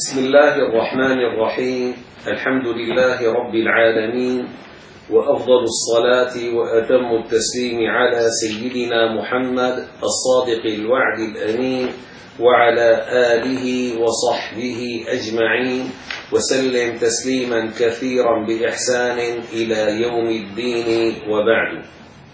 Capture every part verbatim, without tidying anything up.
بسم الله الرحمن الرحيم. الحمد لله رب العالمين، وأفضل الصلاة وأتم التسليم على سيدنا محمد الصادق الوعد الأمين وعلى آله وصحبه أجمعين، وسلم تسليما كثيرا بإحسان إلى يوم الدين، وبعد.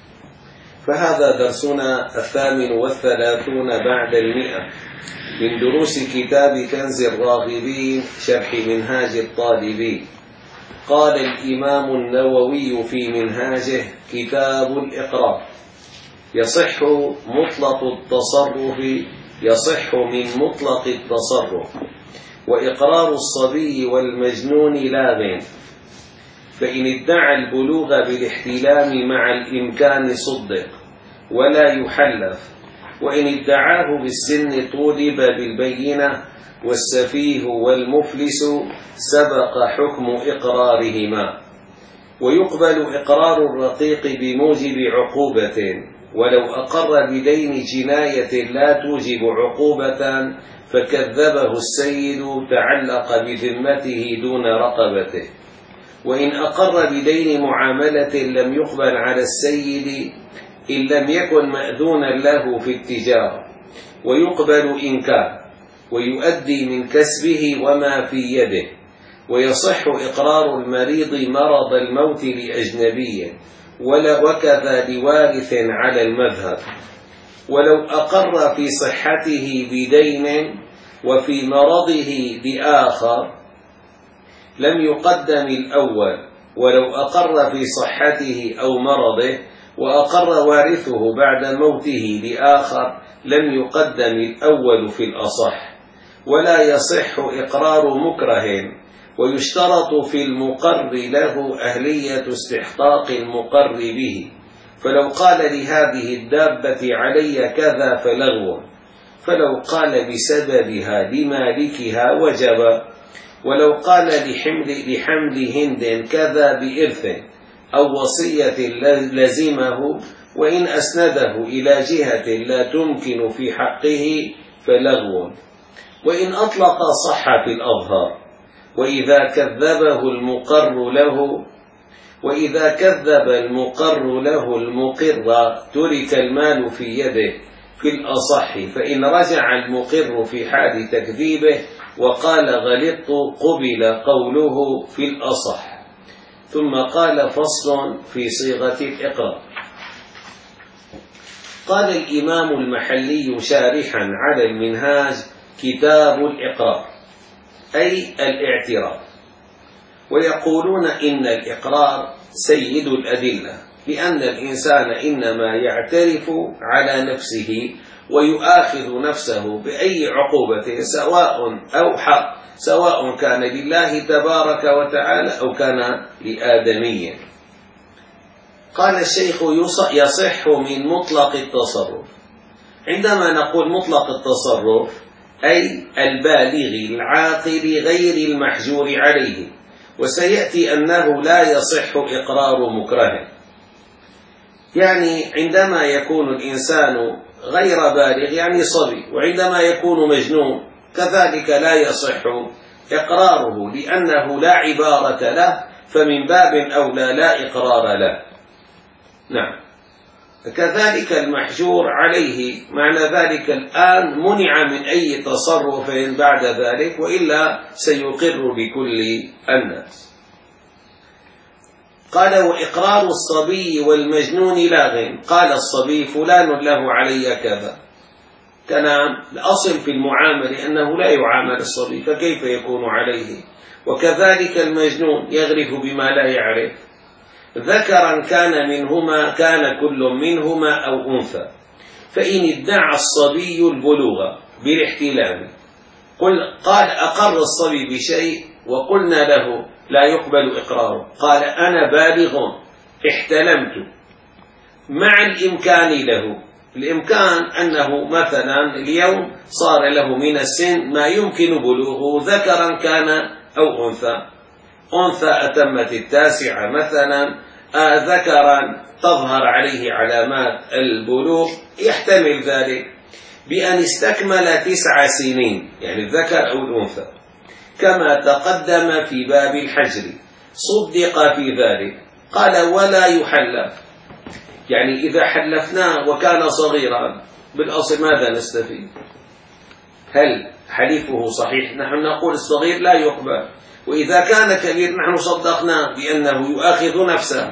فهذا درسنا الثامن والثلاثون بعد المئة من دروس كتاب كنز الراغبين شرح منهاج الطالبين. قال الإمام النووي في منهاجه: كتاب الإقرار. يصح مطلق التصرف يصح من مطلق التصرف وإقرار الصبي والمجنون لاغ، فإن ادعى البلوغ بالاحتلام مع الإمكان صدق ولا يحلف، وإن ادعاه بالسن طولب بالبينة، والسفيه والمفلس سبق حكم إقرارهما. ويقبل إقرار الرقيق بموجب عقوبة، ولو أقر بدين جناية لا توجب عقوبة فكذبه السيد تعلق بذمته دون رقبته. وإن أقر بدين معاملة لم يقبل على السيد إن لم يكن مأذونا له في التجارة، ويقبل إن كان، ويؤدي من كسبه وما في يده. ويصح إقرار المريض مرض الموت لأجنبي، وكذا لوارث على المذهب. ولو أقر في صحته بدين وفي مرضه بآخر لم يقدم الأول، ولو أقر في صحته أو مرضه وأقر وارثه بعد موته بآخر لم يقدم الأول في الأصح. ولا يصح إقرار مكره، ويشترط في المقر له أهلية استحقاق المقر به. فلو قال لهذه الدابة علي كذا فلغو، فلو قال بسببها لمالكها وجب. ولو قال لحمل, لحمل هند كذا بإرث أو وصية لزمه، وإن أسنده إلى جهة لا تمكن في حقه فلغو. وإن أطلق صح في الأظهار، وإذا كذبه المقر له وإذا كذب المقر له المقر ترك المال في يده في الأصح، فإن رجع المقر في حال تكذيبه وقال غلطت قبل قوله في الأصح. ثم قال: فصل في صيغة الإقرار. قال الإمام المحلي شارحا على المنهاج: كتاب الإقرار أي الاعتراف. ويقولون إن الإقرار سيد الأدلة، لأن الإنسان إنما يعترف على نفسه ويؤاخذ نفسه بأي عقوبة، سواء أو حق، سواء كان لله تبارك وتعالى أو كان لآدمي. قال الشيخ: يصح من مطلق التصرف. عندما نقول مطلق التصرف أي البالغ العاقل غير المحجور عليه، وسيأتي أنه لا يصح إقرار مكره. يعني عندما يكون الإنسان غير بالغ يعني صبي، وعندما يكون مجنون كذلك لا يصح إقراره، لأنه لا عبارة له، فمن باب أولى لا إقرار له. نعم. كذلك المحجور عليه، معنى ذلك الآن منع من أي تصرف بعد ذلك، وإلا سيقر بكل الناس. قال: وإقرار الصبي والمجنون لاغ. قال الصبي: فلان له علي كذا. كان الأصل في المعاملة أنه لا يعامل الصبي، فكيف يكون عليه؟ وكذلك المجنون يغرف بما لا يعرف، ذكرا كان منهما كان كل منهما أو أنثى. فإن ادعى الصبي البلوغ بالاحتلام قال أقر الصبي بشيء وقلنا له لا يقبل إقراره، قال أنا بالغ احتلمت، مع الإمكان له، الإمكان أنه مثلا اليوم صار له من السن ما يمكن بلوغه، ذكرا كان أو أنثى. أنثى أتمت التاسعة مثلا، آه ذكرا تظهر عليه علامات البلوغ، يحتمل ذلك بأن استكمل تسع سنين، يعني الذكر أو الأنثى، كما تقدم في باب الحجر، صدق في ذلك. قال ولا يحلف، يعني إذا حلفناه وكان صغيرا بالأصل ماذا نستفيد؟ هل حليفه صحيح؟ نحن نقول الصغير لا يقبل، وإذا كان كبير نحن صدقناه بأنه يؤاخذ نفسه.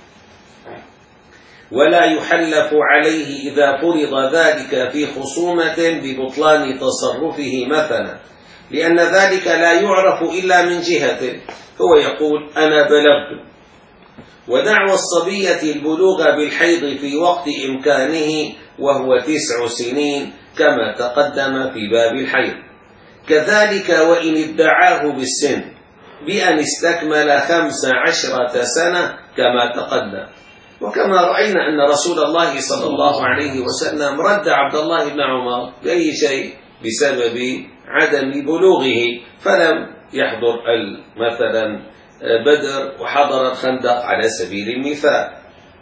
ولا يحلف عليه إذا فرض ذلك في خصومة ببطلان تصرفه مثلا، لأن ذلك لا يعرف إلا من جهته، هو يقول أنا بلغت. ودعوى الصبية البلوغ بالحيض في وقت إمكانه وهو تسع سنين كما تقدم في باب الحيض. كذلك وإن ادعاه بالسن بأن استكمل خمس عشرة سنة كما تقدم. وكما رأينا أن رسول الله صلى الله عليه وسلم رد عبد الله بن عمر بأي شيء؟ بسبب عدم بلوغه، فلم يحضر مثلا بدر وحضر الخندق على سبيل المثال.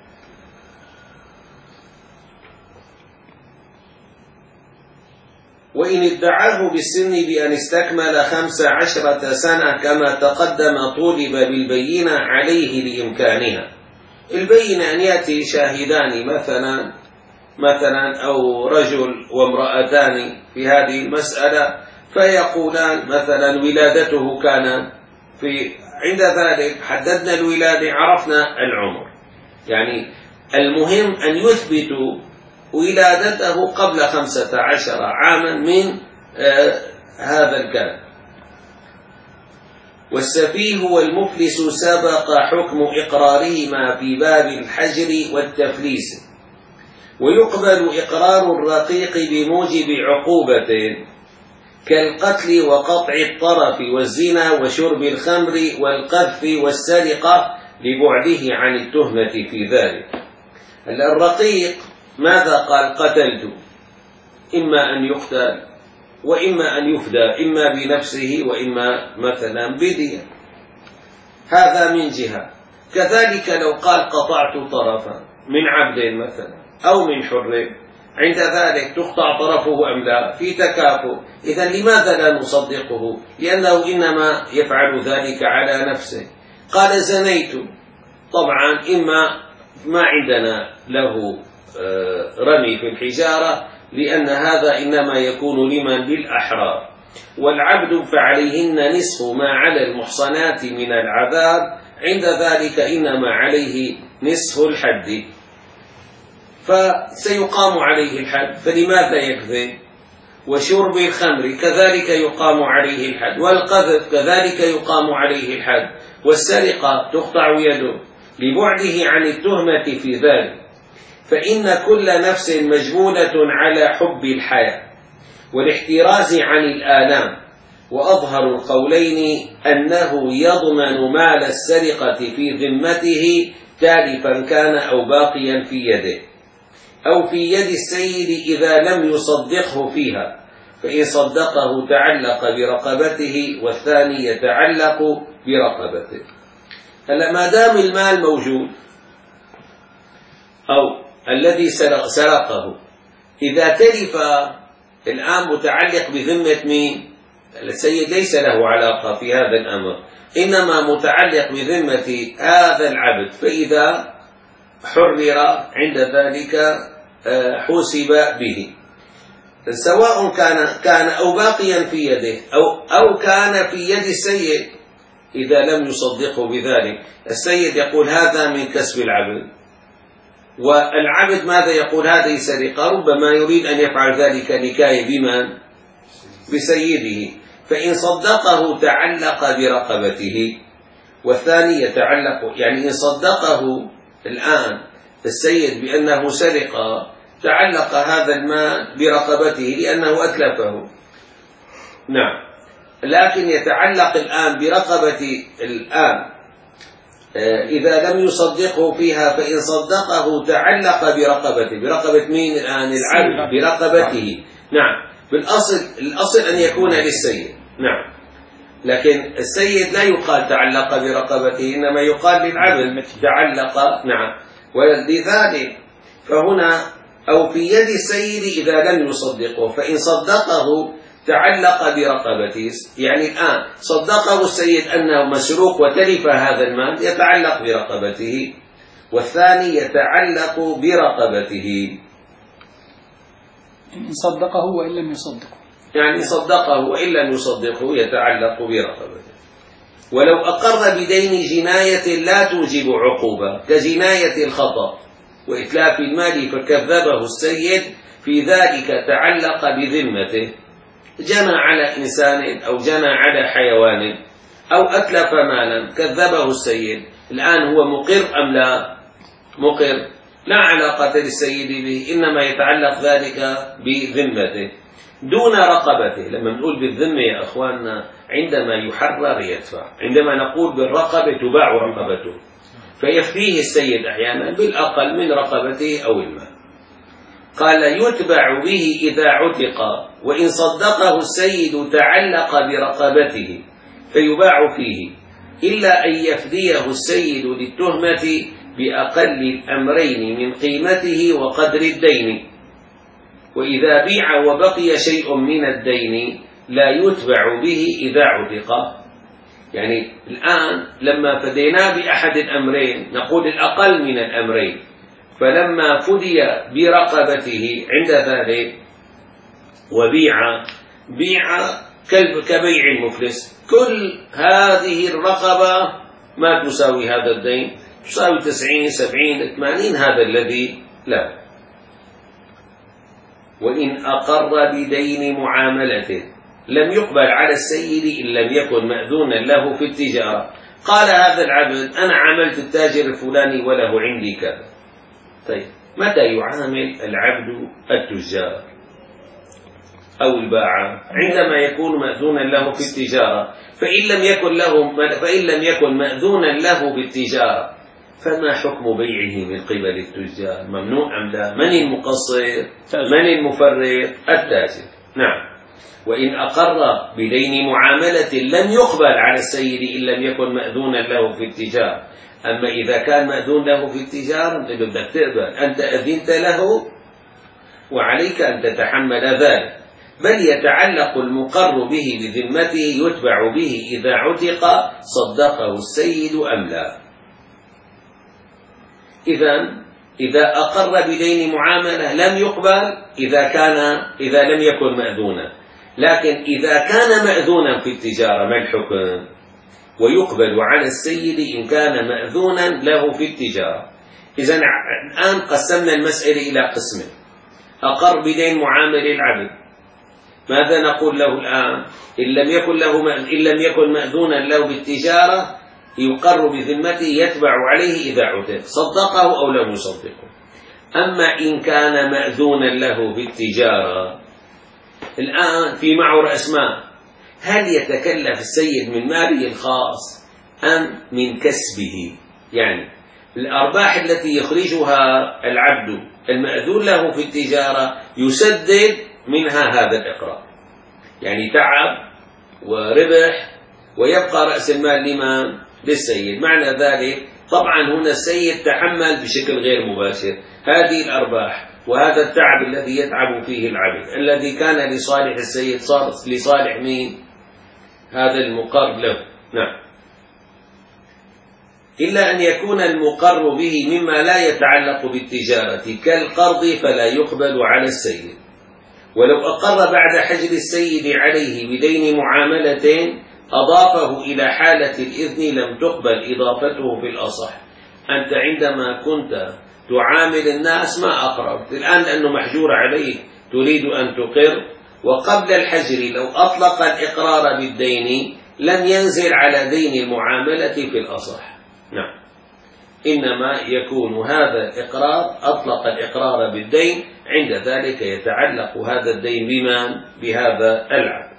وإن ادعاه بالسن بأن استكمل خمس عشرة سنة كما تقدم طولب بالبينة عليه لإمكانها. البينة أن يأتي شاهدان مثلا مثلا أو رجل وامرأتان في هذه المسألة فيقولان مثلا ولادته كان في، عند ذلك حددنا الولادة عرفنا العمر، يعني المهم أن يثبتوا ولادته قبل خمسة عشر عاما من آه هذا الكلام. والسفيه والمفلس سبق حكم إقرارهما في باب الحجر والتفليس. ويقبل إقرار الرقيق بموجب عقوبة كالقتل وقطع الطرف والزنا وشرب الخمر والقذف والسرقة لبعده عن التهمة في ذلك. الرقيق ماذا قال؟ قتلت، إما أن يقتل وإما أن يفدى، إما بنفسه وإما مثلا بدية، هذا من جهة. كذلك لو قال قطعت طرفا من عبد مثلا أو من حر، عند ذلك تقطع طرفه أم لا؟ في تكافؤ. إذن لماذا لا نصدقه؟ لأنه إنما يفعل ذلك على نفسه. قال زنيت، طبعا إما ما عندنا له رمي في الحجارة، لأن هذا إنما يكون لمن؟ للأحرار. والعبد فعليهن نصف ما على المحصنات من العذاب، عند ذلك إنما عليه نصف الحد، فسيقام عليه الحد، فلماذا يكذب؟ وشرب الخمر كذلك يقام عليه الحد، والقذف كذلك يقام عليه الحد، والسرقة تقطع يده لبعده عن التهمة في ذلك. فإن كل نفس مجبولة على حب الحياة والاحتراز عن الآلام، وأظهر القولين أنه يضمن مال السرقة في ذمته تالفا كان أو باقيا في يده أو في يد السيد إذا لم يصدقه فيها، فإن صدقه تعلق برقبته والثاني يتعلق برقبته. هلا ما دام المال موجود أو الذي سرقه إذا تلف الآن متعلق بذمة مين؟ السيد ليس له علاقة في هذا الأمر، إنما متعلق بذمة هذا العبد، فإذا حرر عند ذلك حوسب به، سواء كان كان أو باقيا في يده أو أو كان في يد السيد إذا لم يصدقه بذلك. السيد يقول هذا من كسب العبد، والعبد ماذا يقول؟ هذه سرقة، ربما يريد أن يفعل ذلك نكاية بمن؟ بسيده، فإن صدقه تعلق برقبته والثاني يتعلق، يعني إن صدقه الآن السيد بأنه سرق تعلق هذا المال برقبته لأنه أتلفه، نعم، لكن يتعلق الآن برقبة الآن إذا لم يصدقه فيها، فإن صدقه تعلق برقبته. برقبة مين الآن؟ العبد، برقبته، نعم. بالأصل الأصل أن يكون للسيد، نعم، لكن السيد لا يقال تعلق برقبته، إنما يقال للعبد تعلق، نعم. ولذلك فهنا أو في يد السيد إذا لم يصدقه، فإن صدقه تعلق برقبته، يعني الآن صدقه السيد أنه مسروق وتلف هذا المال يتعلق برقبته، والثاني يتعلق برقبته. إن صدقه وإن لم يصدقه، يعني صدقه وإن لم يصدقه يتعلق برقبته. ولو أقر بدين جناية لا توجب عقوبة كجناية الخطأ وإتلاف المال فكذبه السيد، في ذلك تعلق بذمته، جنى على إنسان أو جنى على حيوان أو أتلف مالا كذبه السيد، الآن هو مقر أم لا؟ مقر، لا علاقة للسيد به، إنما يتعلق ذلك بذمته دون رقبته. لما نقول بالذمة يا أخواننا عندما يحرر يدفع، عندما نقول بالرقبة تباع رقبته فيفديه السيد أحيانا بالأقل من رقبته أو المال. قال يتبع به إذا عتق، وإن صدقه السيد تعلق برقبته فيباع فيه، إلا أن يفديه السيد للتهمة بأقل الأمرين من قيمته وقدر الدين. وإذا بيع وبقي شيء من الدين لا يتبع به إذا عتق. يعني الآن لما فديناه بأحد الأمرين نقول الأقل من الأمرين، فلما فدي برقبته عند ذلك وبيع بيع كبيع المفلس، كل هذه الرقبة ما تساوي هذا الدين، تساوي تسعين سبعين ثمانين، هذا الذي لا. وإن أقر بدين معاملته لم يقبل على السيد إن لم يكن مأذونا له في التجارة. قال هذا العبد أنا عملت التاجر الفلاني وله عندي كذا. طيب متى يعامل العبد التجار أو الباعة؟ عندما يكون مأذونا له في التجارة. فإن لم يكن له فإن لم يكن مأذونا له بالتجارة فما حكم بيعه من قبل التجار؟ ممنوع أم لا؟ من المقصر؟ من المفرط؟ التاجر. نعم. وإن أقر بدين معاملة لم يقبل على السيد إن لم يكن مأذونا له في التجارة. أما إذا كان مأذون له في التجارة أنت بدك تقبل، أنت أذنت له وعليك أن تتحمل ذلك، بل يتعلق المقر به بذمته يتبع به إذا عتق صدقه السيد أم لا. إذن إذا أقر بدين معاملة لم يقبل إذا كان إذا لم يكن مأذونا، لكن إذا كان مأذونا في التجارة ما الحكم؟ ويقبل على السيد إن كان مأذونا له في التجارة. إذن الآن قسمنا المسألة إلى قسمين. أقر بدين معامل العبد، ماذا نقول له الآن؟ إن لم يكن له إن لم يكن مأذونا له بالتجارة يقر بذمته يتبع عليه إذا عتق، صدقه أو لم يصدقه. أما إن كان مأذونا له بالتجارة الآن في معه رأس مال، هل يتكلف السيد من ماله الخاص أم من كسبه؟ يعني الأرباح التي يخرجها العبد المأذون له في التجارة يسدد منها هذا الإقرار، يعني تعب وربح ويبقى رأس المال لمن؟ للسيد. معنى ذلك طبعا هنا السيد تحمل بشكل غير مباشر هذه الأرباح وهذا التعب الذي يتعب فيه العبد الذي كان لصالح السيد صار لصالح مين؟ هذا المقر له. نعم. إلا أن يكون المقر به مما لا يتعلق بالتجارة كالقرض فلا يقبل على السيد. ولو أقر بعد حجر السيد عليه بدين معاملة أضافه إلى حالة الإذن لم تقبل إضافته في الأصح. أنت عندما كنت تعامل الناس ما أقررت، الآن لأنه محجور عليك تريد أن تقر، وقبل الحجر لو أطلق الإقرار بالدين لم ينزل على دين المعاملة في الأصح. نعم. إنما يكون هذا الإقرار أطلق الإقرار بالدين، عند ذلك يتعلق هذا الدين بمن؟ بهذا العبد.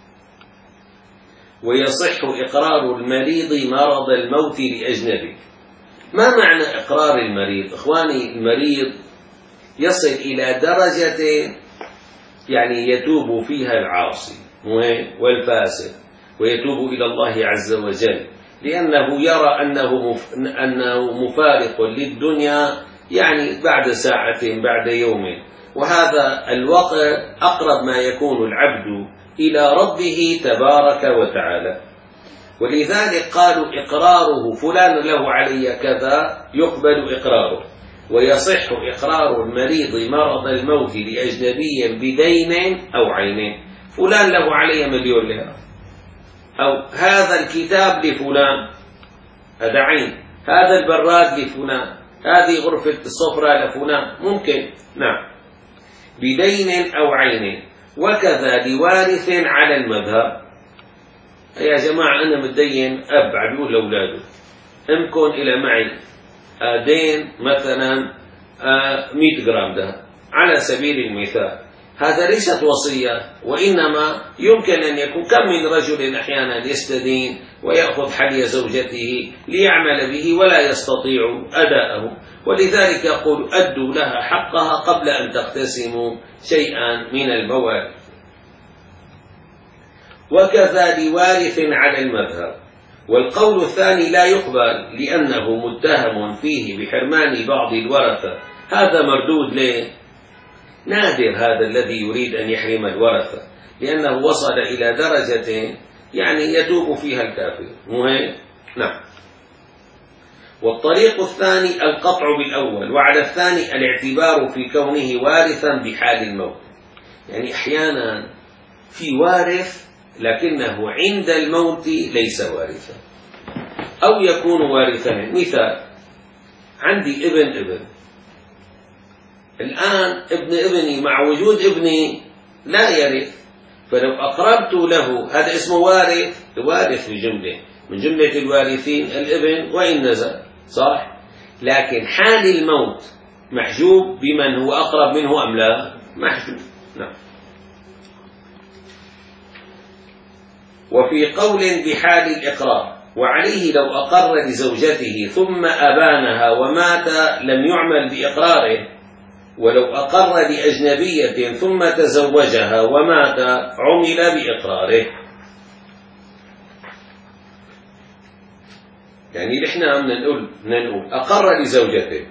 ويصح إقرار المريض مرض الموت لأجنبي. ما معنى إقرار المريض؟ إخواني المريض يصل إلى درجة يعني يتوب فيها العاصي والفاسد ويتوب إلى الله عز وجل، لأنه يرى أنه أنه مفارق للدنيا يعني بعد ساعة بعد يوم، وهذا الوقت أقرب ما يكون العبد إلى ربه تبارك وتعالى. ولذلك قالوا إقراره فلان له علي كذا يقبل إقراره، ويصح إقرار المريض مرض الموت لأجنبي بدين أو عين. فلان له علي مليون ليرة، أو هذا الكتاب لفلان، هذا عين، هذا البراد لفلان، هذه غرفة الصفرة لفلان، ممكن نعم بدين أو عين. وكذا لوارث على المذهب. يا جماعة أنا متدين، أب عدول لأولاده، امكن إلى معي دين مثلا مئة جرام ده على سبيل المثال، هذا ليست وصية، وإنما يمكن أن يكون كم من رجل أحيانا يستدين ويأخذ حلي زوجته ليعمل به ولا يستطيع أداءه، ولذلك يقول أدوا لها حقها قبل أن تقتسموا شيئا من الموارد. وكذا لوارث على المذهب. والقول الثاني لا يقبل لأنه متهم فيه بحرمان بعض الورثة. هذا مردود ليه؟ نادر هذا الذي يريد أن يحرم الورثة، لأنه وصل إلى درجة يعني يتوب فيها الكافر. مهم؟ نعم. والطريق الثاني القطع بالأول، وعلى الثاني الاعتبار في كونه وارثا بحال الموت. يعني أحيانا في وارث لكنه عند الموت ليس وارثا، أو يكون وارثا. مثال، عندي ابن ابن الآن ابن ابني مع وجود ابني لا يرث، فلو أقربت له هذا اسمه وارث، وارث بجملة من جملة الوارثين الابن وإن نزل، صح؟ لكن حال الموت محجوب بمن هو أقرب منه أم لا؟ محجوب. نعم. وفي قول بحال الإقرار، وعليه لو أقر لزوجته ثم أبانها ومات لم يعمل بإقراره، ولو أقر لأجنبية ثم تزوجها ومات عمل بإقراره. يعني نحن نقول نقول أقر لزوجته،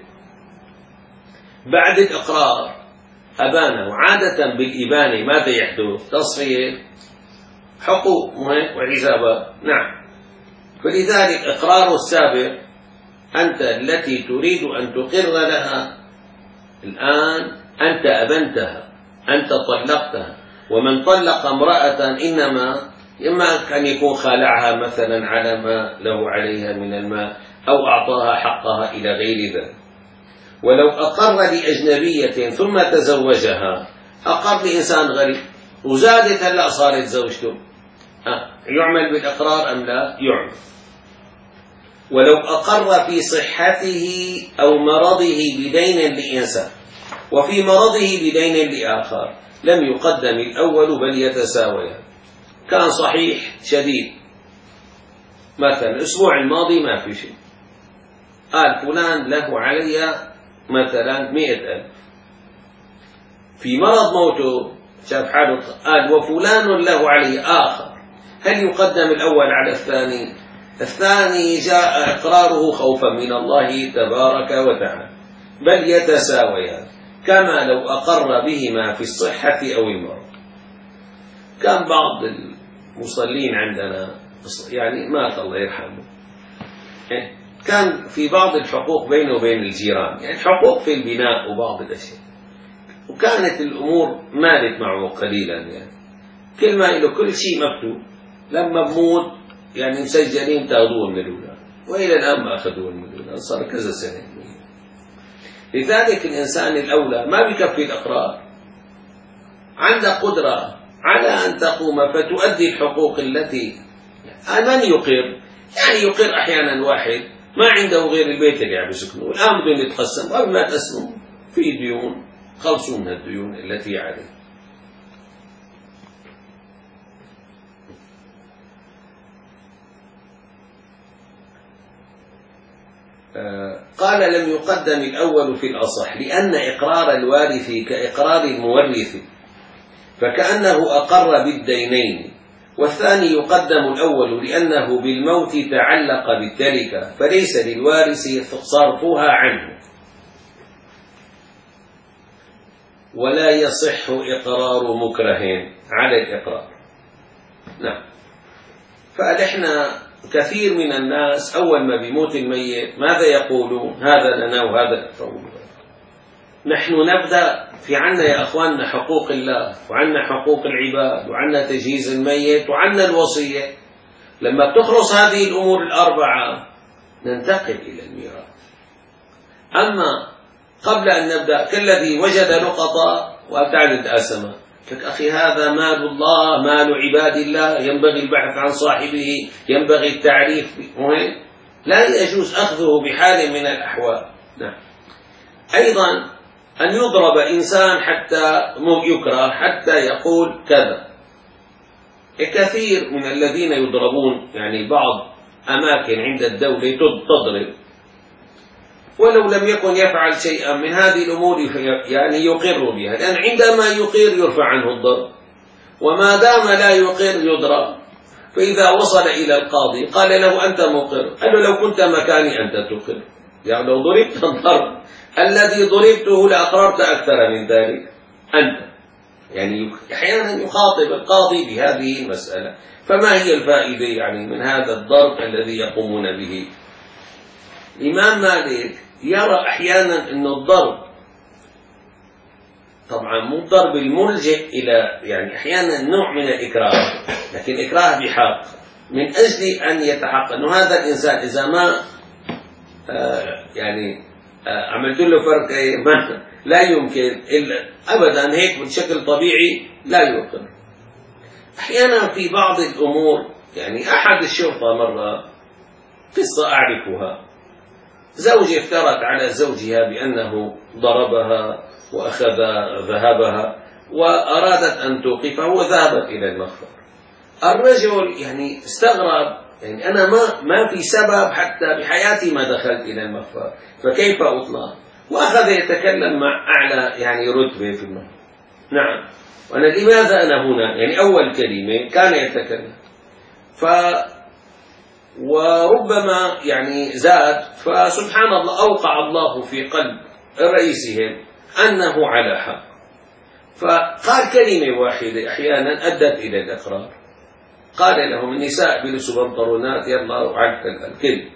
بعد الإقرار أبانه، وعادة بالإبانة ماذا يحدث؟ تصفية حقوق وعزابات. نعم. فلذلك إقرار السابق، أنت التي تريد أن تقر لها الآن أنت أبنتها، أنت طلقتها، ومن طلق امرأة إنما إما أن يكون خالعها مثلا على ما له عليها من المال، أو أعطاها حقها إلى غير ذلك. ولو أقر لأجنبية ثم تزوجها، أقر لإنسان غريب وزادت هلأ صارت زوجته، أه. يعمل بالإقرار أم لا؟ يعمل. ولو أقر في صحته أو مرضه بدين لإنسان وفي مرضه بدين لآخر لم يقدم الأول بل يتساويان. كان صحيح شديد مثلا الأسبوع الماضي ما في شيء، قال فلان له علي مثلا مئة ألف، في مرض موته شاف حاله قال وفلان له علي آخر، هل يقدم الأول على الثاني؟ الثاني جاء إقراره خوفا من الله تبارك وتعالى، بل يتساويان كما لو أقر بهما في الصحة أو المرض. كان بعض المصلين عندنا يعني مات الله يرحمه، كان في بعض الحقوق بينه وبين الجيران، يعني حقوق في البناء وبعض الأشياء، وكانت الأمور مالت معه قليلا، يعني كل ما له كل شيء مكتوب، لما بموت يعني مسجلين تاخذوه من الأولاد، وإلى الآن ما أخذوه من الأولاد، صار كذا سنة. لذلك الإنسان الأولى ما بكفي الإقرار، عنده قدرة على أن تقوم فتؤدي الحقوق التي من يقر، يعني يقر أحيانا واحد ما عنده غير البيت اللي عم يسكنه، الآن بدهم يتقسم، قبل ما تقسموا في ديون خلصوا من الديون التي عليه. قال لم يقدم الأول في الأصح لأن إقرار الوارث كإقرار المورث، فكأنه أقر بالدينين، والثاني يقدم الأول لأنه بالموت تعلق بالتركة فليس للوارث صرفها عنه. ولا يصح إقرار مكره على الإقرار، نعم. فنحن كثير من الناس أول ما بيموت الميت ماذا يقولون؟ هذا لنا وهذا لنا. نحن نبدأ في عنا يا أخواننا حقوق الله، وعنا حقوق العباد، وعنا تجهيز الميت، وعنا الوصية. لما بتخلص هذه الأمور الأربعة ننتقل إلى الميراث. أما قبل أن نبدأ كالذي وجد لقطة وأبتعدت آسما، لك أخي هذا مال الله، مال عباد الله، ينبغي البحث عن صاحبه، ينبغي التعريف به، لا يجوز أخذه بحال من الأحوال. نعم. أيضا أن يضرب إنسان حتى يكره حتى يقول كذا. كثير من الذين يضربون، يعني بعض أماكن عند الدولة تضرب ولو لم يكن يفعل شيئا من هذه الأمور يعني يقر بها، لأن عندما يقر يرفع عنه الضرب، وما دام لا يقر يضرب. فإذا وصل إلى القاضي قال له أنت مقر، قال له لو كنت مكاني أنت تقر، يعني لو ضربت الضرب الذي ضربته لأقررت أكثر من ذلك أنت. يعني أحيانا يخاطب القاضي بهذه المسألة. فما هي الفائدة يعني من هذا الضرب الذي يقومون به؟ الإمام مالك يرى أحيانا أن الضرب طبعا مو الضرب الملجئ إلى، يعني أحيانا نوع من الإكراه، لكن إكراه بحق من أجل أن يتحقق أنه هذا الإنسان إذا ما آه يعني آه عملت له فرق ما لا يمكن إلا أبدا هيك بشكل طبيعي لا يقر. أحيانا في بعض الأمور، يعني أحد الشرطة مرة قصة أعرفها، زوجة افترت على زوجها بأنه ضربها وأخذ ذهبها وأرادت أن توقفه وذهبت إلى المخفر. الرجل يعني استغرب، يعني أنا ما ما في سبب حتى بحياتي ما دخلت إلى المخفر، فكيف أطلع؟ وأخذ يتكلم مع أعلى يعني رتبة في المخفر. نعم، وأنا لماذا أنا هنا؟ يعني أول كلمة كان يتكلم، ف وربما يعني زاد، فسبحان الله أوقع الله في قلب رئيسهم أنه على حق، فقال كلمة واحدة أحيانا أدت إلى الإقرار. قال لهم النساء بلبسوا بنطلونات، يلا وعدت الكل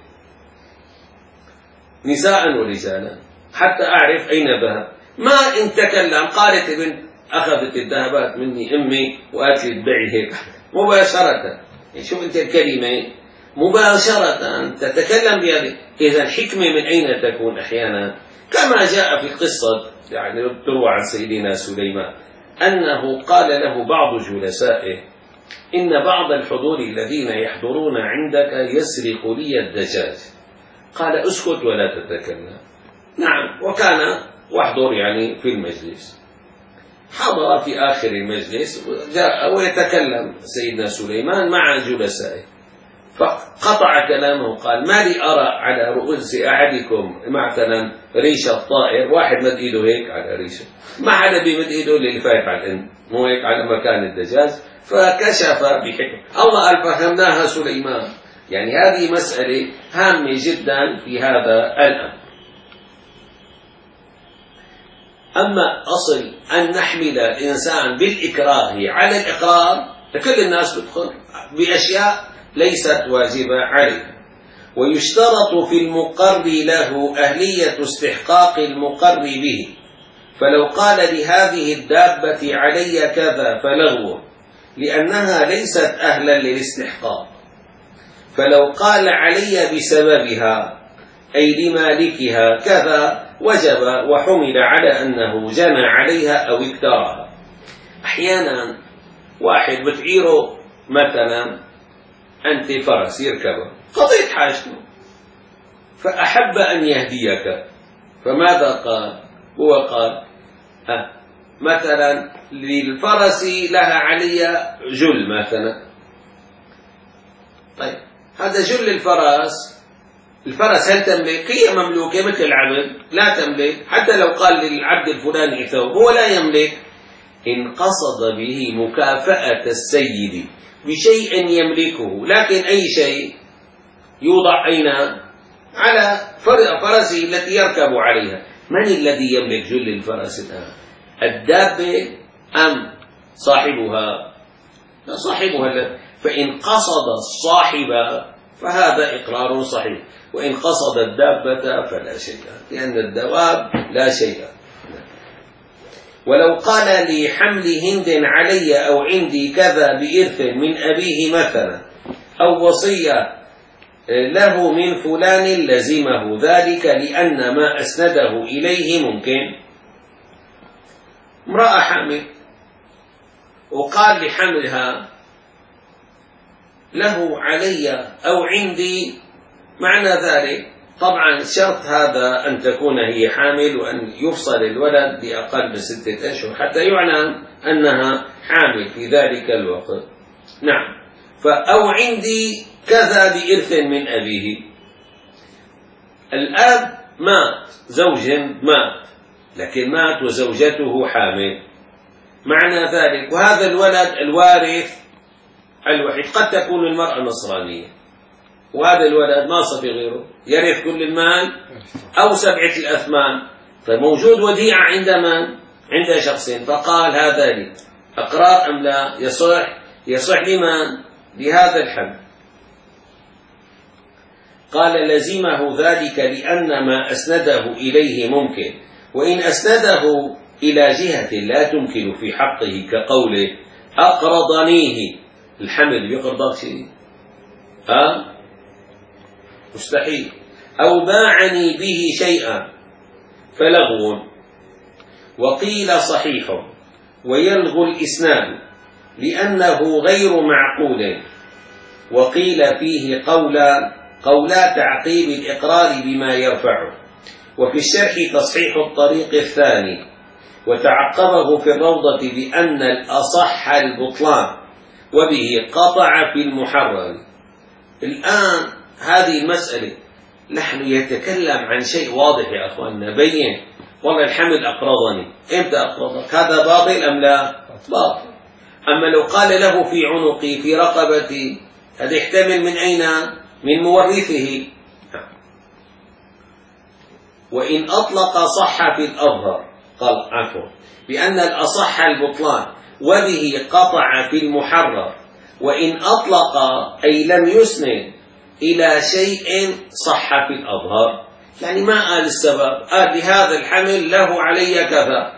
نساء ورجالا حتى أعرف أين ذهب. ما إن تكلم قالت ابن أخذت الذهبات مني أمي وقالت لي اتبعي هيك مباشرة. شوف أنت الكلمة مباشرة تتكلم بهذه. إذا الحكمة من أين تكون؟ أحيانا كما جاء في قصة يعني تروى عن سيدنا سليمان أنه قال له بعض جلسائه إن بعض الحضور الذين يحضرون عندك يسرق لي الدجاج. قال اسكت ولا تتكلم. نعم، وكان وحضر يعني في المجلس، حضر في آخر المجلس جاء ويتكلم سيدنا سليمان مع جلسائه، فقطع كلامه قال ما لي أرى على رؤوس أحدكم مثلا ريشة الطائر، واحد مد إيده هيك على ريشة، ما حدا بيمد إيده اللي فايت على الإن مو هيك على مكان الدجاج. فكشف بحكم الله قال فهمناها سليمان. يعني هذه مسألة هامة جدا في هذا الأمر. أما أصل أن نحمل الإنسان بالإكراه على الإقرار، فكل الناس تدخل بأشياء ليست واجبة عليه. ويشترط في المقر له أهلية استحقاق المقر به، فلو قال لهذه الدابة علي كذا فلغو لأنها ليست أهلا للاستحقاق، فلو قال علي بسببها أي لمالكها كذا وجب وحمل على أنه جنى عليها أو اكترها. أحيانا واحد بتعيره مثلا أنت فرس يركبه، قضيت حاجته فأحب أن يهديك، فماذا قال؟ هو قال أه مثلا للفرس لها علي جل مثلا. طيب هذا جل الفرس، الفرس هل تملك؟ هي مملوكة مثل العبد لا تملك، حتى لو قال للعبد الفلاني ثوب هو لا يملك. إن قصد به مكافأة السيد بشيء يملكه، لكن أي شيء يوضع أين؟ على فرسه التي يركب عليها. من الذي يملك جل الفرس الآن؟ الدابة أم صاحبها؟ لا، صاحبها. فإن قصد الصاحب فهذا إقرار صحيح، وإن قصد الدابة فلا شيء، لأن الدواب لا شيء. ولو قال لي حمل هند علي أو عندي كذا بإرث من أبيه مثلا، أو وصية له من فلان لزمه ذلك لأن ما أسنده إليه ممكن. امرأة حامل وقال لحملها له علي أو عندي، معنى ذلك طبعا شرط هذا أن تكون هي حامل وأن يفصل الولد بأقل من ستة أشهر حتى يعلم أنها حامل في ذلك الوقت. نعم. فأو عندي كذا بإرث من أبيه، الأب مات، زوج مات، لكن مات وزوجته حامل، معنى ذلك وهذا الولد الوارث الوحيد، قد تكون المرأة نصرانية وهذا الولد ما صبي غيره يرث كل المال أو سبعة الأثمان، فموجود وديعة عند من؟ عند شخصين، فقال هذا لي، أقرار أم لا؟ يصح يصح لمن؟ لهذا الحمل. قال لزمه ذلك لأن ما أسنده إليه ممكن، وإن أسنده إلى جهة لا تمكن في حقه كقوله أقرضنيه، الحمل يقرض شيء؟ ها؟ مستحيل. أو باعني به شيئا فلغو، وقيل صحيح ويلغو الإسناد لأنه غير معقول، وقيل فيه قولا قولا تعقيب الإقرار بما يرفعه، وفي الشرح تصحيح الطريق الثاني، وتعقبه في الروضة بأن الأصح البطلان وبه قطع في المحرر. الآن هذه المسألة نحن يتكلم عن شيء واضح يا أخواننا، بين والله الحمل أقرضني، إمتى أقرضك؟ هذا باطل أم لا؟ باطل. أما لو قال له في عنقي في رقبتي، هذا يحتمل من أين؟ من مورثه. وإن أطلق صح في الأظهر، قال عفوا بأن الأصح البطلان وبه قطع في المحرر، وإن أطلق أي لم يسند إلى شيء صح في الأظهر، يعني ما قال السبب، قال لهذا الحمل له علي كذا.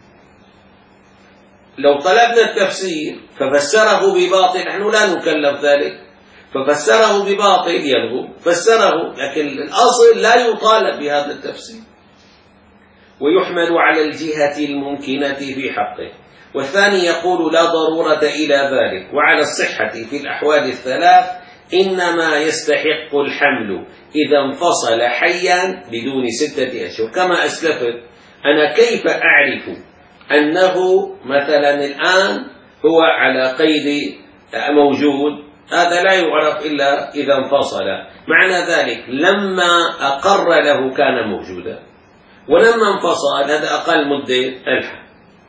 لو طلبنا التفسير ففسره بباطل نحن لا نكلف ذلك، ففسره بباطل يلغو، فسره، لكن الأصل لا يطالب بهذا التفسير، ويحمل على الجهة الممكنة في حقه. والثاني يقول لا ضرورة إلى ذلك، وعلى الصحة في الأحوال الثلاث إنما يستحق الحمل إذا انفصل حيا بدون ستة أشهر. كما أسلفت، أنا كيف أعرف أنه مثلا الآن هو على قيد موجود؟ هذا لا يعرف إلا إذا انفصل، معنى ذلك لما أقر له كان موجودا، ولما انفصل هذا أقل مدة الحمل.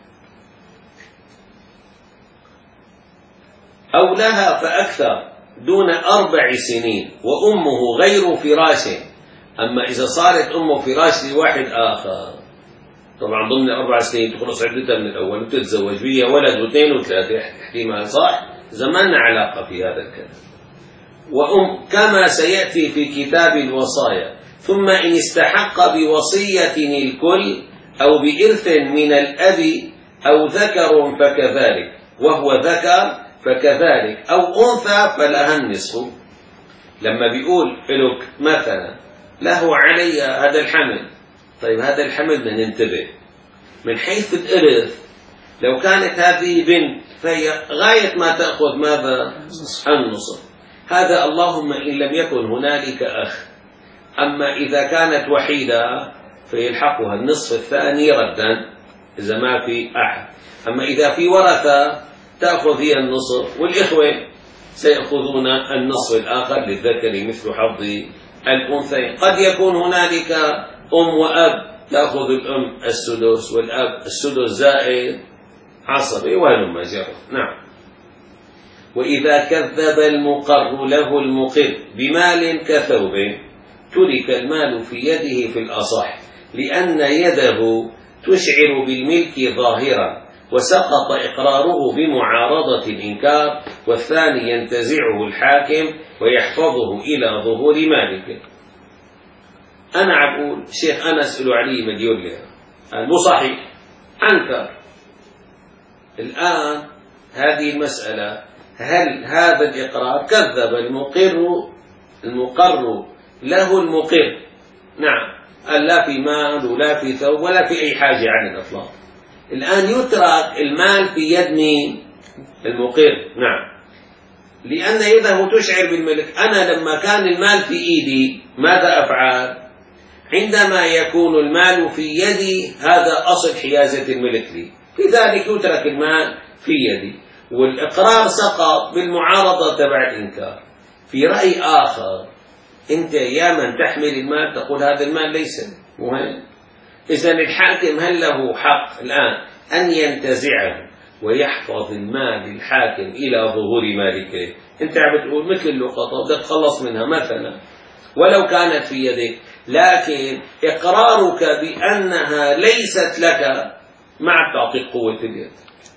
أو لها فأكثر دون أربع سنين وأمه غير فراش. أما إذا صارت أمه فراش لواحد آخر، طبعا ضمن أربع سنين تخلص عدتها من الأول وتتزوج بها ولد واثنين وثلاثة احتمال، صح؟ زماننا علاقة في هذا الكلام. وأم كما سيأتي في كتاب الوصايا. ثم إن استحق بوصية الكل أو بإرث من الأب أو ذكر فكذلك، وهو ذكر فكذلك، أو أنثى فلها النصف. لما بيقول لك مثلا له علي هذا الحمل، طيب هذا الحمل بدنا ننتبه من حيث الإرث. لو كانت هذه بنت فهي غاية ما تأخذ ماذا؟ النصف. هذا اللهم إن لم يكن هنالك أخ. أما إذا كانت وحيدة فيلحقها النصف الثاني ردا إذا ما في أحد. أما إذا في ورثة تأخذ هي النصف، والإخوة سيأخذون النصف الآخر للذكر مثل حظ الأنثيين. قد يكون هنالك أم وأب، تأخذ الأم السدس والأب السدس زائد عصبي وهلم جرى. نعم. وإذا كذب المقر له المقر بمال كثوب ترك المال في يده في الأصح، لأن يده تشعر بالملك ظاهرا، وسقط إقراره بمعارضة الإنكار، والثاني ينتزعه الحاكم ويحفظه إلى ظهور مالكه. أنا عبقول شيخ أنا أسأل عليه مليون ليرة، مو صحيح، أنكر. الآن هذه المسألة، هل هذا الإقرار كذب المقر المقر له المقر؟ نعم، قال لا في مال ولا في ثوب ولا في أي حاجة عن الإطلاق. الآن يترك المال في يد مين؟ المقر. نعم، لأن يده تشعر بالملك. أنا لما كان المال في إيدي ماذا أفعل؟ عندما يكون المال في يدي هذا أصل حيازة الملك لي، لذلك يترك المال في يدي، والإقرار سقط بالمعارضة تبع الإنكار. في رأي آخر، أنت يا من تحمل المال تقول هذا المال ليس مهم. إذا الحاكم هل له حق الآن أن ينتزعه ويحفظ المال الحاكم إلى ظهور مالكه؟ أنت عم بتقول مثل اللقطة بدك تخلص منها مثلا ولو كانت في يدك، لكن إقرارك بأنها ليست لك ما بتعطيك قوة اليد.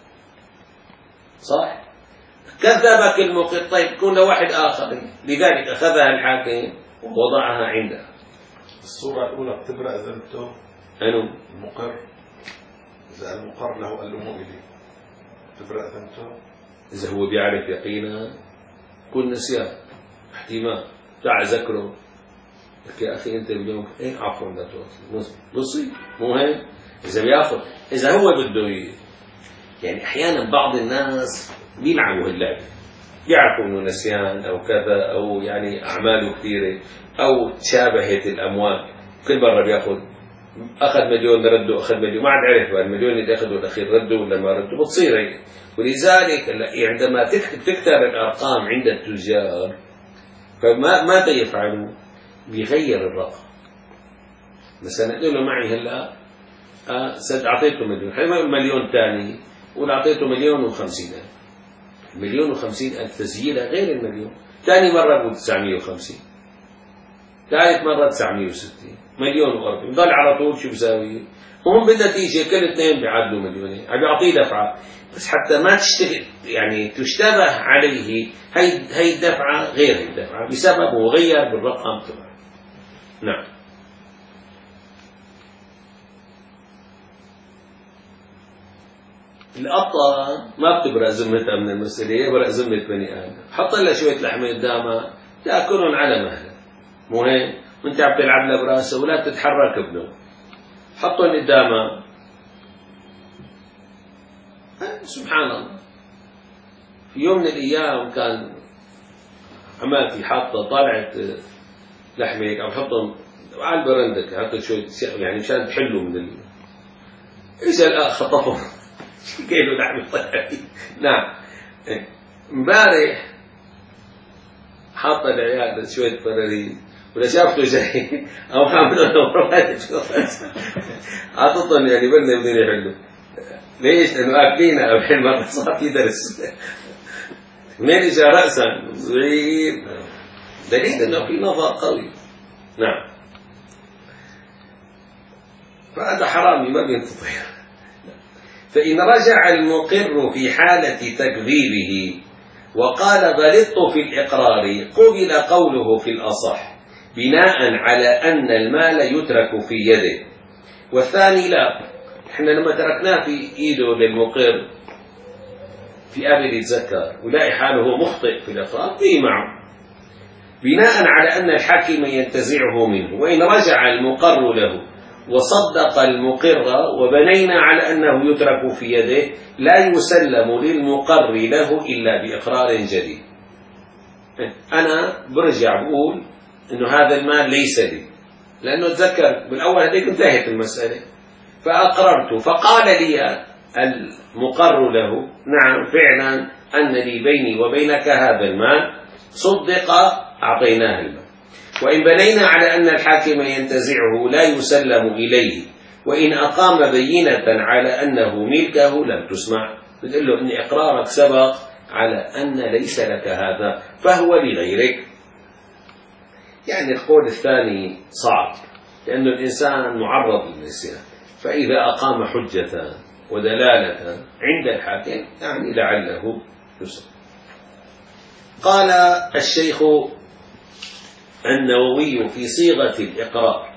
صح؟ كذبك المقر، طيب تكون لواحد آخر، لذلك أخذها الحاكم ووضعها عنده. الصورة الأولى بتبرأ ذمته أنو المقر، إذا المقر له قال له مو إلي بتبرأ ذمته. إذا هو بيعرف يقينا كل نسيان احتمال تعال ذكره يا أخي أنت اليوم إيه عفوا لا تواصل بصي مو هيك. إذا بياخذ إذا هو بده، يعني أحيانا بعض الناس بيلعبوا هاللعبة، يعرفوا إنه نسيان أو كذا أو يعني أعماله كثيرة أو تشابهت الأموال، كل مرة بياخذ أخذ مليون رده أخذ مليون، ما عاد عرف المليون اللي أخذه الأخير رده ولا ما رده، بتصير هيك. ولذلك عندما تكتب تكتر الأرقام عند التجار فما ماذا يفعلوا؟ بيغير الرقم. مثلا قل له معي هلا آه سد أعطيته مليون، حيما مليون ثاني ولا أعطيته مليون وخمسين ألف، مليون وخمسين ألف تسجيلها غير المليون. ثاني مرة بقول تسعمية وخمسين، ثالث مرة تسعمية وستين، مليون وأربعين، ضل على طول شو بساوي؟ وهم بالنتيجة كل اثنين بيعادلوا مليونين، عم يعطيه دفعة بس حتى ما تشتغل يعني تشتبه عليه هي هي الدفعة غير الدفعة بسبب وغير بالرقم تبعه. نعم. القطة ما بتبرأ ذمتها من المسألة، يبرأ ذمة بني آدم. حط لها شوية لحمة قدامها تأكلهم على مهلها، مو هيك؟ وانت عم تلعب لها براسه ولا تتحرك ابنه، حطهم قدامها. سبحان الله، في يوم من الأيام كان عماتي حاطة طالعت لحمة هيك عم حطهم على البرندة، حطت شوية يعني مشان تحلوا من ال إجا الأخ خطفهم كيلو لحمة طلع. نعم. امبارح حاطة العيال شوية برارين ولا شافته جاي أو عملوا له براد حاططهم يعني بدنا بدنا يحلوا. ليش؟ لأنه أكلينا قبل المرة صار في درس. من إجا رأسا صغير دليل أنه في نظر قوي. نعم. فهذا حرامي ما بينتظر. فإن رجع المقر في حالة تكذيبه وقال غلطت في الإقرار قبل قوله في الأصح بناء على أن المال يترك في يده، والثاني لا، احنا لما تركناه في ايده للمقر في قبل يتذكر ولاقي حاله مخطئ في الإقرار به معه بناء على أن الحاكم ينتزعه منه. وإن رجع المقر له وصدق المقر وبنينا على أنه يترك في يده لا يسلم للمقر له إلا بإقرار جديد. أنا برجع بقول إنه هذا المال ليس لي، لأنه تذكر بالأول هذيك انتهت المسألة، فأقررت فقال لي المقر له نعم فعلا أن لي بيني وبينك هذا المال، صدق أعطيناه المال. وإن بنينا على أن الحاكم ينتزعه لا يسلم إليه، وإن أقام بينة على أنه ملكه لم تسمع، بتقول له إن إقرارك سبق على أن ليس لك هذا فهو لغيرك. يعني القول الثاني صعب لأن الإنسان معرض للنسيان، فإذا أقام حجة ودلالة عند الحاكم يعني لعله يصح. قال الشيخ النووي في صيغة الإقرار: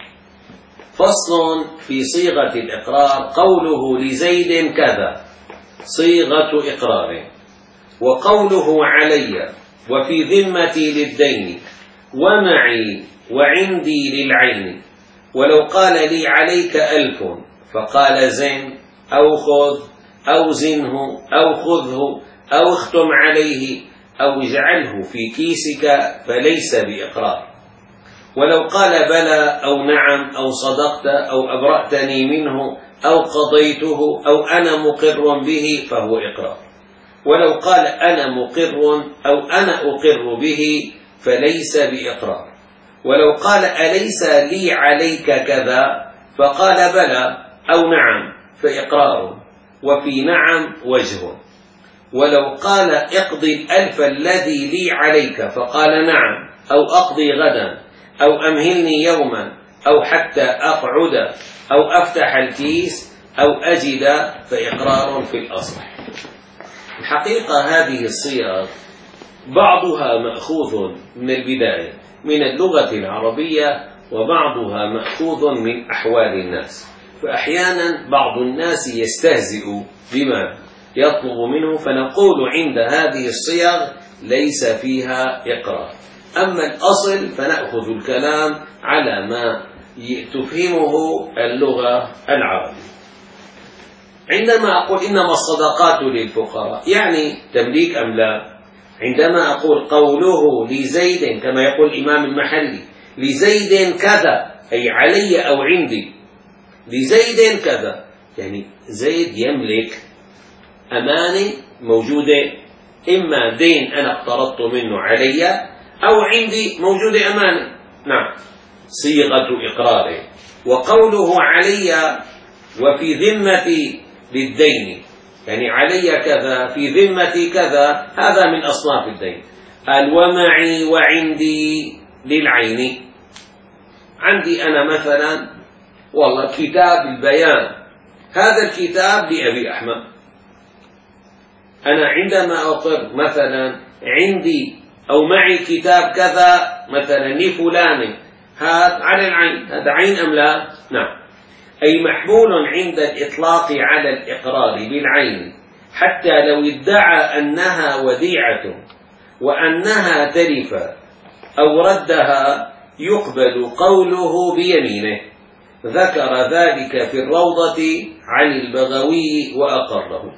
فصل في صيغة الإقرار: قوله لزيد كذا صيغة إقرار، وقوله علي وفي ذمتي للدين ومعي وعندي للعين، ولو قال لي عليك ألف فقال زن أو خذ أو زنه أو خذه أو اختم عليه أو اجعله في كيسك فليس بإقرار. ولو قال بلى أو نعم أو صدقت أو أبرأتني منه أو قضيته أو أنا مقر به فهو إقرار. ولو قال أنا مقر أو أنا أقر به فليس بإقرار. ولو قال أليس لي عليك كذا فقال بلى أو نعم فإقرار، وفي نعم وجه. ولو قال اقضي الألف الذي لي عليك فقال نعم أو أقضي غدا أو أمهلني يوما أو حتى أقعد أو أفتح الكيس أو أجد فإقرار في الأصح. الحقيقة هذه الصيغ بعضها مأخوذ من البداية من اللغة العربية، وبعضها مأخوذ من أحوال الناس، فأحيانا بعض الناس يستهزئ بما يطلب منه، فنقول عند هذه الصيغ ليس فيها إقرار. أما الأصل فنأخذ الكلام على ما تفهمه اللغة العربية. عندما أقول إنما الصدقات للفقراء يعني تمليك أم لا؟ عندما أقول قوله لزيد كما يقول الإمام المحلي لزيد كذا أي علي أو عندي، لزيد كذا يعني زيد يملك أمانة موجودة، إما دين أنا اقترضت منه علي أو عندي موجودة أمانة، نعم صيغة إقرار. وقوله علي وفي ذمتي للدين يعني علي كذا في ذمتي كذا، هذا من أصناف الدين. قال ومعي وعندي للعين، عندي أنا مثلا والله كتاب البيان، هذا الكتاب لأبي أحمد، أنا عندما أقر مثلا عندي أو معي كتاب كذا مثلا لفلان، هذا على العين، هذا عين أم لا؟ نعم. أي محمول عند الإطلاق على الإقرار بالعين، حتى لو ادعى أنها وديعة وأنها تلفت أو ردها يقبل قوله بيمينه. ذكر ذلك في الروضة عن البغوي وأقره.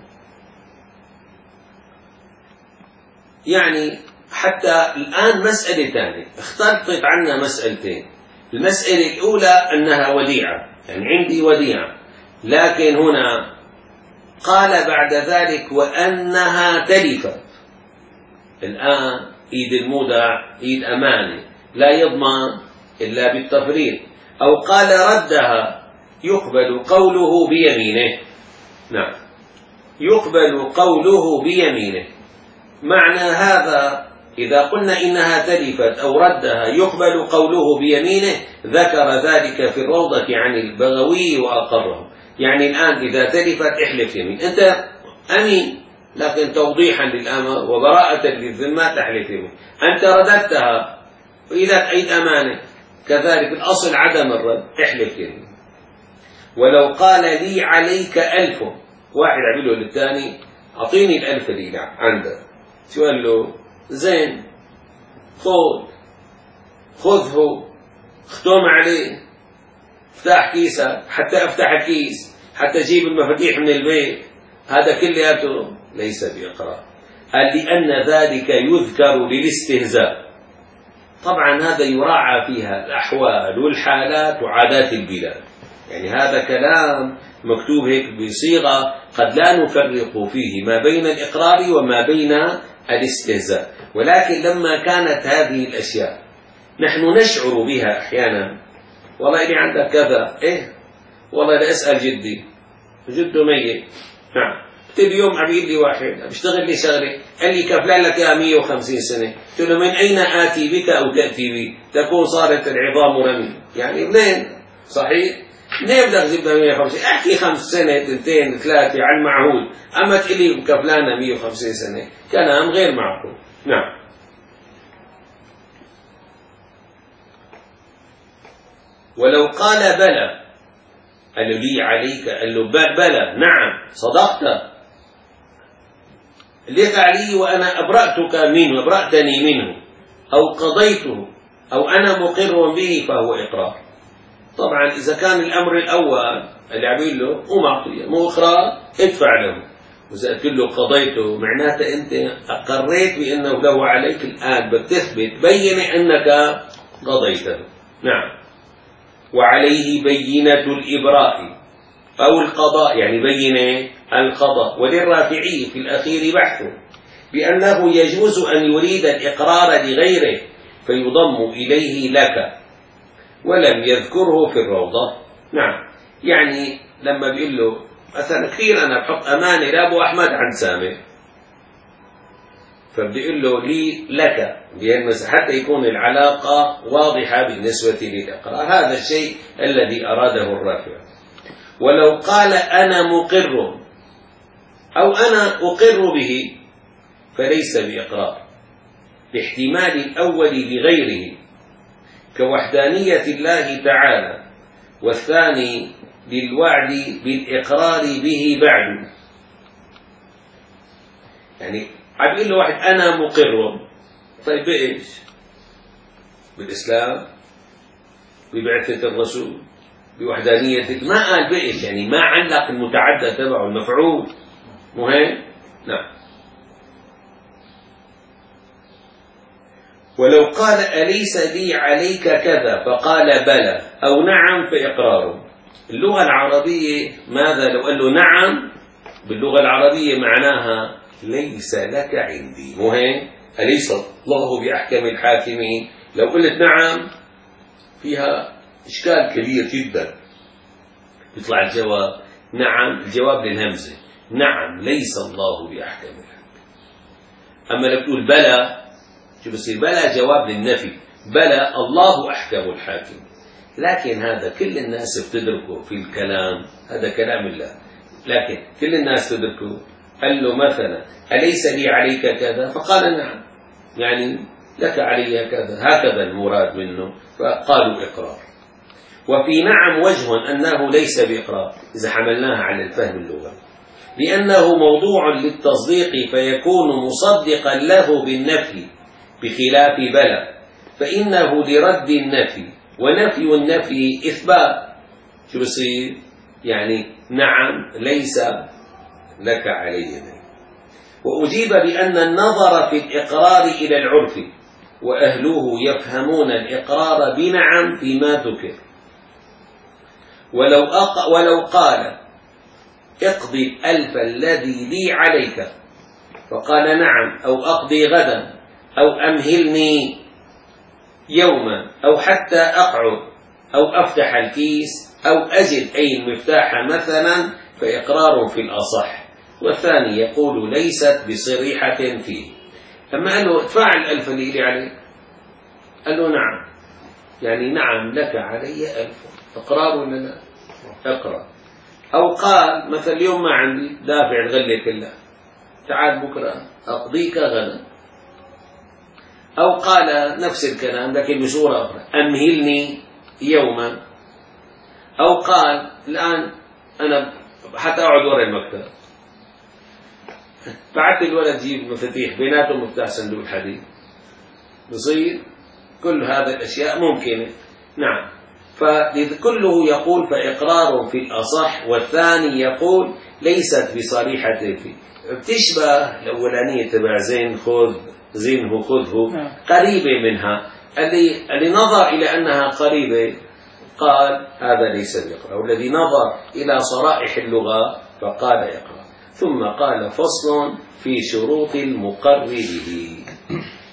يعني حتى الآن مسألة ثانية اختلطت عنا مسألتين. المسألة الأولى أنها وديعة، يعني عندي وديعة، لكن هنا قال بعد ذلك وأنها تلفت. الآن إيد المودع إيد أمانة لا يضمن إلا بالتفريط، أو قال ردها يقبل قوله بيمينه، نعم يقبل قوله بيمينه. معنى هذا إذا قلنا إنها تلفت أو ردها يقبل قوله بيمينه، ذكر ذلك في الروضة عن البغوي وأقره. يعني الآن إذا تلفت احلف يمين، أنت أمين لكن توضيحا للأمر وبراءة للذمة تحلف يمين. أنت رددتها وإذا أيد أمانة كذلك الأصل عدم الرد احلف يمين. ولو قال لي عليك ألف، واحد عمله للثاني أعطيني الألف اللي عندك، شو قال له؟ زين خذ خذه اختم عليه، افتح كيسك حتى افتح الكيس حتى اجيب المفاتيح من البيت، هذا كلياته ليس بإقرار. قال لأن ذلك يذكر للاستهزاء. طبعا هذا يراعى فيها الأحوال والحالات وعادات البلاد، يعني هذا كلام مكتوب هيك بصيغة قد لا نفرق فيه ما بين الإقرار وما بين الاستهزاء. ولكن لما كانت هذه الأشياء نحن نشعر بها أحيانا، والله إلي عندك كذا، إيه والله لا أسأل جدي جده ميت، نعم اليوم عم يقول لي واحد بيشتغل لي شغله قال لي كفلان لك يا مية وخمسين سنة، قلت له من أين آتي بك أو تأتي بي؟ تكون صارت العظام رمي، يعني منين؟ صحيح؟ ليه بدك تجيبها مية وخمسين؟ احكي خمس سنة اثنتين ثلاثة على المعهود، أما تقلي بكفلانة مية وخمسين سنة كلام غير معقول. نعم. ولو قال بلى، قال له لي عليك، قال له بلى نعم صدقت، لك علي وأنا أبرأتك منه، أبرأتني منه، أو قضيته، أو أنا مقر به، فهو إقرار. طبعا إذا كان الأمر الأول اللي عمل له مو معطية مو إقرار، ادفع له. وإذا قلت له قضيته معناته أنت أقريت بأنه له عليك، الآن بتثبت بين أنك قضيته. نعم. وعليه بينة الإبراء أو القضاء، يعني بينة القضاء. وللرافعي في الأخير بحث بأنه يجوز أن يريد الإقرار لغيره فيضم إليه لك، ولم يذكره في الروضة. نعم. يعني لما بيقول له مثلا كثير أنا بحط أمانة لأبو أحمد عن سامي، فبدي يقول له لي لك، حتى يكون العلاقة واضحة بالنسبة للإقرار. هذا الشيء الذي أراده الرافع. ولو قال أنا مقر أو أنا أقر به فليس بإقرار، باحتمال الأول لغيره كوحدانية الله تعالى، والثاني للوعد بالإقرار به بعد. يعني عم يقول له واحد أنا مقر، طيب بإيش؟ بالإسلام، ببعثة الرسول، بوحدانية، ما قال بإيش، يعني ما علق المتعدى تبعه المفعول. مهم. نعم. ولو قال أليس لي عليك كذا فقال بلى أو نعم فإقراره. اللغة العربية ماذا لو قال له نعم؟ باللغة العربية معناها ليس لك عندي. مهم. أليس الله بأحكم الحاكمين؟ لو قلت نعم فيها إشكال كبير جدا، يطلع الجواب نعم، الجواب للهمزة، نعم ليس الله بأحكم الحاكمين. أما لو تقول بلى، شو بصير؟ بلى جواب للنفي، بلى الله أحكم الحاكم. لكن هذا كل الناس بتدركه في الكلام، هذا كلام الله، لكن كل الناس تدركه. قال له مثلا أليس لي عليك كذا فقال نعم، يعني لك علي كذا، هكذا المراد منه، فقالوا إقرار. وفي نعم وجه أنه ليس بإقرار إذا حملناها على الفهم اللغوي، لأنه موضوع للتصديق فيكون مصدقا له بالنفي، بخلاف بلى فإنه لرد النفي، ونفي النفي إثبات. شو بصير؟ يعني نعم ليس لك علي. وأجيب بأن النظر في الإقرار إلى العرف، وأهله يفهمون الإقرار بنعم فيما ذكر. ولو, أق... ولو قال اقضي الألف الذي لي عليك فقال نعم، أو أقضي غدا، أو أمهلني يوما، أو حتى أقعد، أو أفتح الكيس، أو أجد أي المفتاح مثلا، فإقرار في الأصح. والثاني يقول ليست بصريحة فيه. لما قال له ادفع الألف اللي لي عليك، قال له نعم، يعني نعم لك علي ألف، إقرار ولا لا؟ إقرار. أو قال مثلا اليوم ما عندي دافع الغلة كلها، تعال بكرة أقضيك غدا. أو قال نفس الكلام لكن بصورة أخرى، أمهلني يوما. أو قال الآن أنا حتى أقعد وراء المكتب، بعت الولد جيب مفاتيح بيناتهم مفتاح صندوق الحديد، بصير كل هذه الأشياء ممكنة. نعم. فكله يقول فإقرار في الأصح، والثاني يقول ليست بصريحة فيه. بتشبه الأولانية تبع زين خذ زينه خذه، قريبة منها. اللي, اللي نظر إلى أنها قريبة قال هذا ليس بإقرار، والذي نظر إلى صرائح اللغة فقال إقرار. ثم قال فصل في شروط المقرر به.